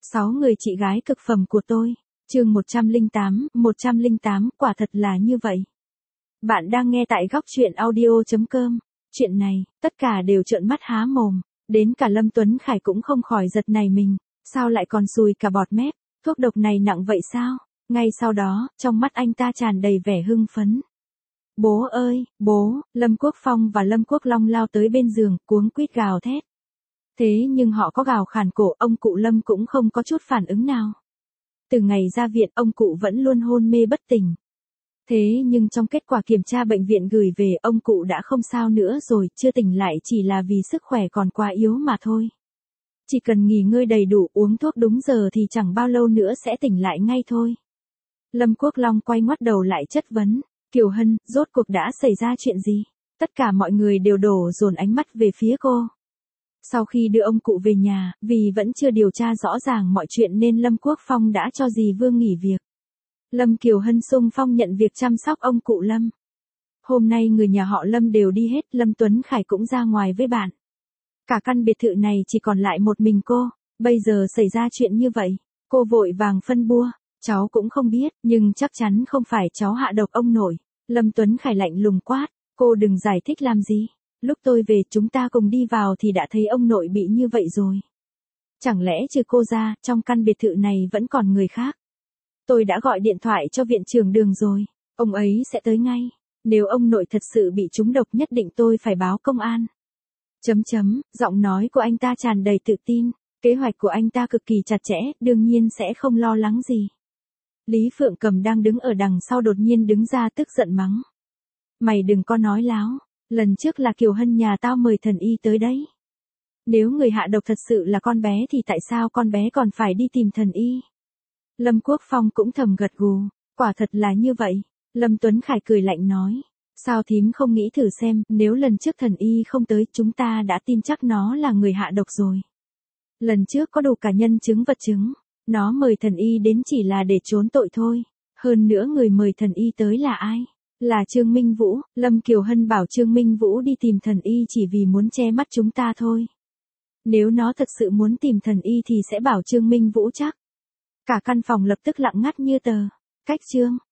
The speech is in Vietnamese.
6 người chị gái cực phẩm của tôi. Chương 108, quả thật là như vậy. Bạn đang nghe tại góc truyện audio.com. Chuyện này, tất cả đều trợn mắt há mồm, đến cả Lâm Tuấn Khải cũng không khỏi giật nảy mình, sao lại còn sùi cả bọt mép, thuốc độc này nặng vậy sao? Ngay sau đó, trong mắt anh ta tràn đầy vẻ hưng phấn. Bố ơi, bố, Lâm Quốc Phong và Lâm Quốc Long lao tới bên giường, cuống quýt gào thét. Thế nhưng họ có gào khàn cổ, ông cụ Lâm cũng không có chút phản ứng nào. Từ ngày ra viện, ông cụ vẫn luôn hôn mê bất tỉnh. Thế nhưng trong kết quả kiểm tra bệnh viện gửi về, ông cụ đã không sao nữa rồi, chưa tỉnh lại chỉ là vì sức khỏe còn quá yếu mà thôi. Chỉ cần nghỉ ngơi đầy đủ, uống thuốc đúng giờ thì chẳng bao lâu nữa sẽ tỉnh lại ngay thôi. Lâm Quốc Long quay ngoắt đầu lại chất vấn, Kiều Hân, rốt cuộc đã xảy ra chuyện gì? Tất cả mọi người đều đổ dồn ánh mắt về phía cô. Sau khi đưa ông cụ về nhà, vì vẫn chưa điều tra rõ ràng mọi chuyện nên Lâm Quốc Phong đã cho dì Vương nghỉ việc. Lâm Kiều Hân xung phong nhận việc chăm sóc ông cụ Lâm. Hôm nay người nhà họ Lâm đều đi hết, Lâm Tuấn Khải cũng ra ngoài với bạn. Cả căn biệt thự này chỉ còn lại một mình cô, bây giờ xảy ra chuyện như vậy, cô vội vàng phân bua, cháu cũng không biết, nhưng chắc chắn không phải cháu hạ độc ông nội. Lâm Tuấn Khải lạnh lùng quát, cô đừng giải thích làm gì, lúc tôi về chúng ta cùng đi vào thì đã thấy ông nội bị như vậy rồi. Chẳng lẽ trừ cô ra, trong căn biệt thự này vẫn còn người khác? Tôi đã gọi điện thoại cho viện trưởng Đường rồi, ông ấy sẽ tới ngay, nếu ông nội thật sự bị trúng độc nhất định tôi phải báo công an. Giọng nói của anh ta tràn đầy tự tin, kế hoạch của anh ta cực kỳ chặt chẽ, đương nhiên sẽ không lo lắng gì. Lý Phượng Cầm đang đứng ở đằng sau đột nhiên đứng ra tức giận mắng. Mày đừng có nói láo, lần trước là Kiều Hân nhà tao mời thần y tới đấy. Nếu người hạ độc thật sự là con bé thì tại sao con bé còn phải đi tìm thần y? Lâm Quốc Phong cũng thầm gật gù, quả thật là như vậy. Lâm Tuấn Khải cười lạnh nói, sao thím không nghĩ thử xem, nếu lần trước thần y không tới chúng ta đã tin chắc nó là người hạ độc rồi. Lần trước có đủ cả nhân chứng vật chứng, nó mời thần y đến chỉ là để trốn tội thôi. Hơn nữa người mời thần y tới là ai? Là Trương Minh Vũ. Lâm Kiều Hân bảo Trương Minh Vũ đi tìm thần y chỉ vì muốn che mắt chúng ta thôi. Nếu nó thật sự muốn tìm thần y thì sẽ bảo Trương Minh Vũ chắc. Cả căn phòng lập tức lặng ngắt như tờ. Cách Trương